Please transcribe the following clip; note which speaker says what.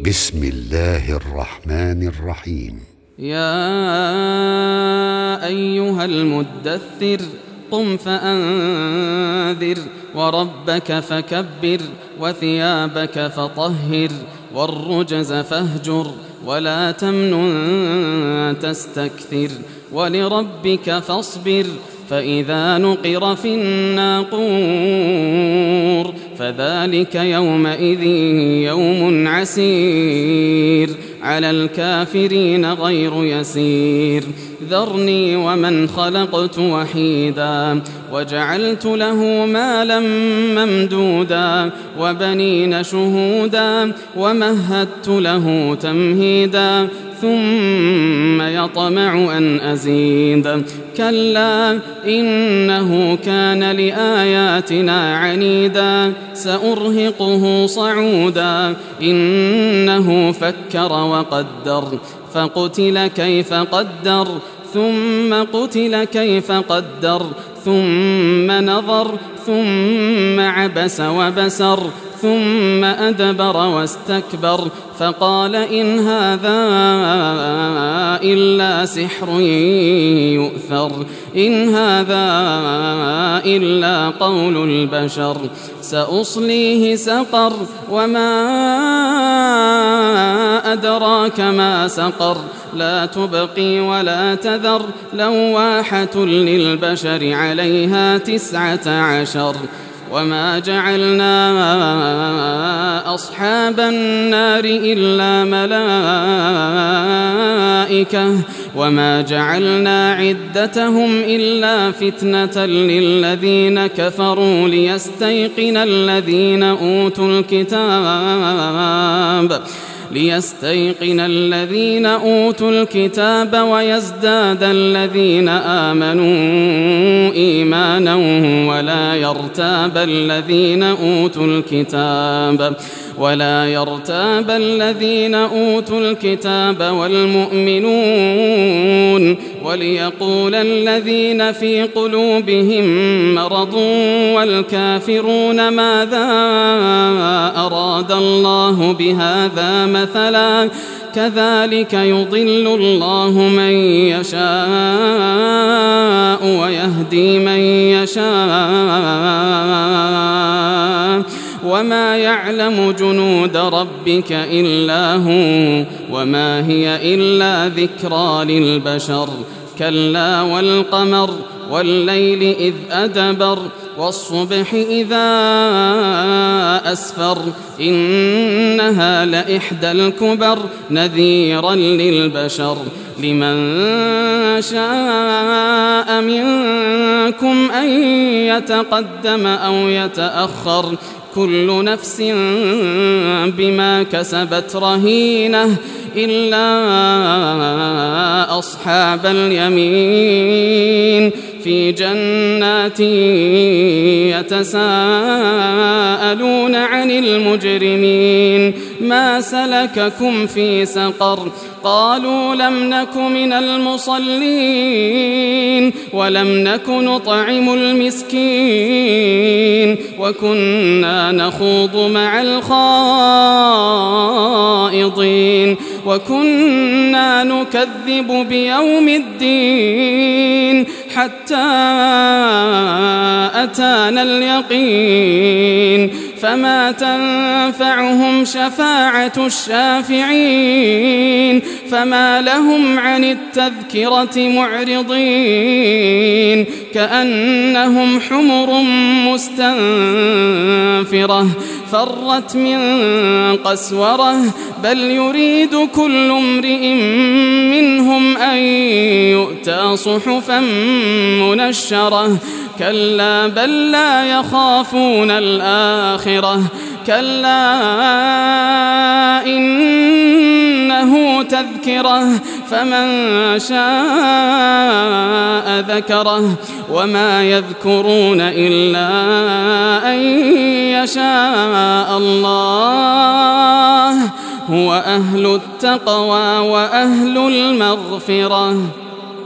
Speaker 1: بسم الله الرحمن الرحيم.
Speaker 2: يا أيها المدثر قم فأنذر وربك فكبر وثيابك فطهر والرجز فاهجر ولا تمنن تستكثر ولربك فاصبر فإذا نقر في الناقور فذلك يومئذ يوم عسير على الكافرين غير يسير ذرني ومن خلقت وحيدا وجعلت له مالا ممدودا وبنين شهودا ومهدت له تمهيدا ثم يطمع أن أزيد كلا إنه كان لآياتنا عنيدا سأرهقه صعودا إنه فكر وقدر فقتل كيف قدر ثم قتل كيف قدر ثم نظر ثم عبس وبسر ثم أدبر واستكبر فقال إن هذا إلا سحر يؤثر إن هذا إلا قول البشر سأصليه سقر وما أدراك ما سقر لا تبقي ولا تذر لواحة للبشر عليها 19 وما جعلنا أصحاب النار إلا ملائكة وما جعلنا عدتهم إلا فتنة للذين كفروا ليستيقن الذين أوتوا الكتاب ويزداد الذين آمنوا إيمانا ولا يرتاب الذين أوتوا الكتاب والمؤمنون وليقول الذين في قلوبهم مرض والكافرون ماذا أراد الله بهذا مثلا كذلك يضل الله من يشاء ويهدي من يشاء وما يعلم جنود ربك إلا هو وما هي إلا ذكرى للبشر كلا والقمر والليل إذ أدبر والصبح إذا أسفر إنها لإحدى الكبر نذيرا للبشر لمن شاء منكم أن يتقدم أو يتأخر كل نفس بما كسبت رهينة إلا أصحاب اليمين في جنات يتساءلون عن المجرمين ما سلككم في سقر قالوا لم نك من المصلين ولم نك نطعم المسكين وكنا نخوض مع الخائضين وكنا نكذب بيوم الدين حتى أتانا اليقين فما تنفعهم شفاعة الشافعين فما لهم عن التذكرة معرضين كأنهم حمر مستنفرة فرت من قسورة بل يريد كل امرئ منهم أن يؤتى صحفا منشرة كلا بل لا يخافون الآخرة كلا إنه تذكرة فمن شاء ذكره وما يذكرون إلا أن يشاء الله هو أهل التقوى وأهل المغفرة.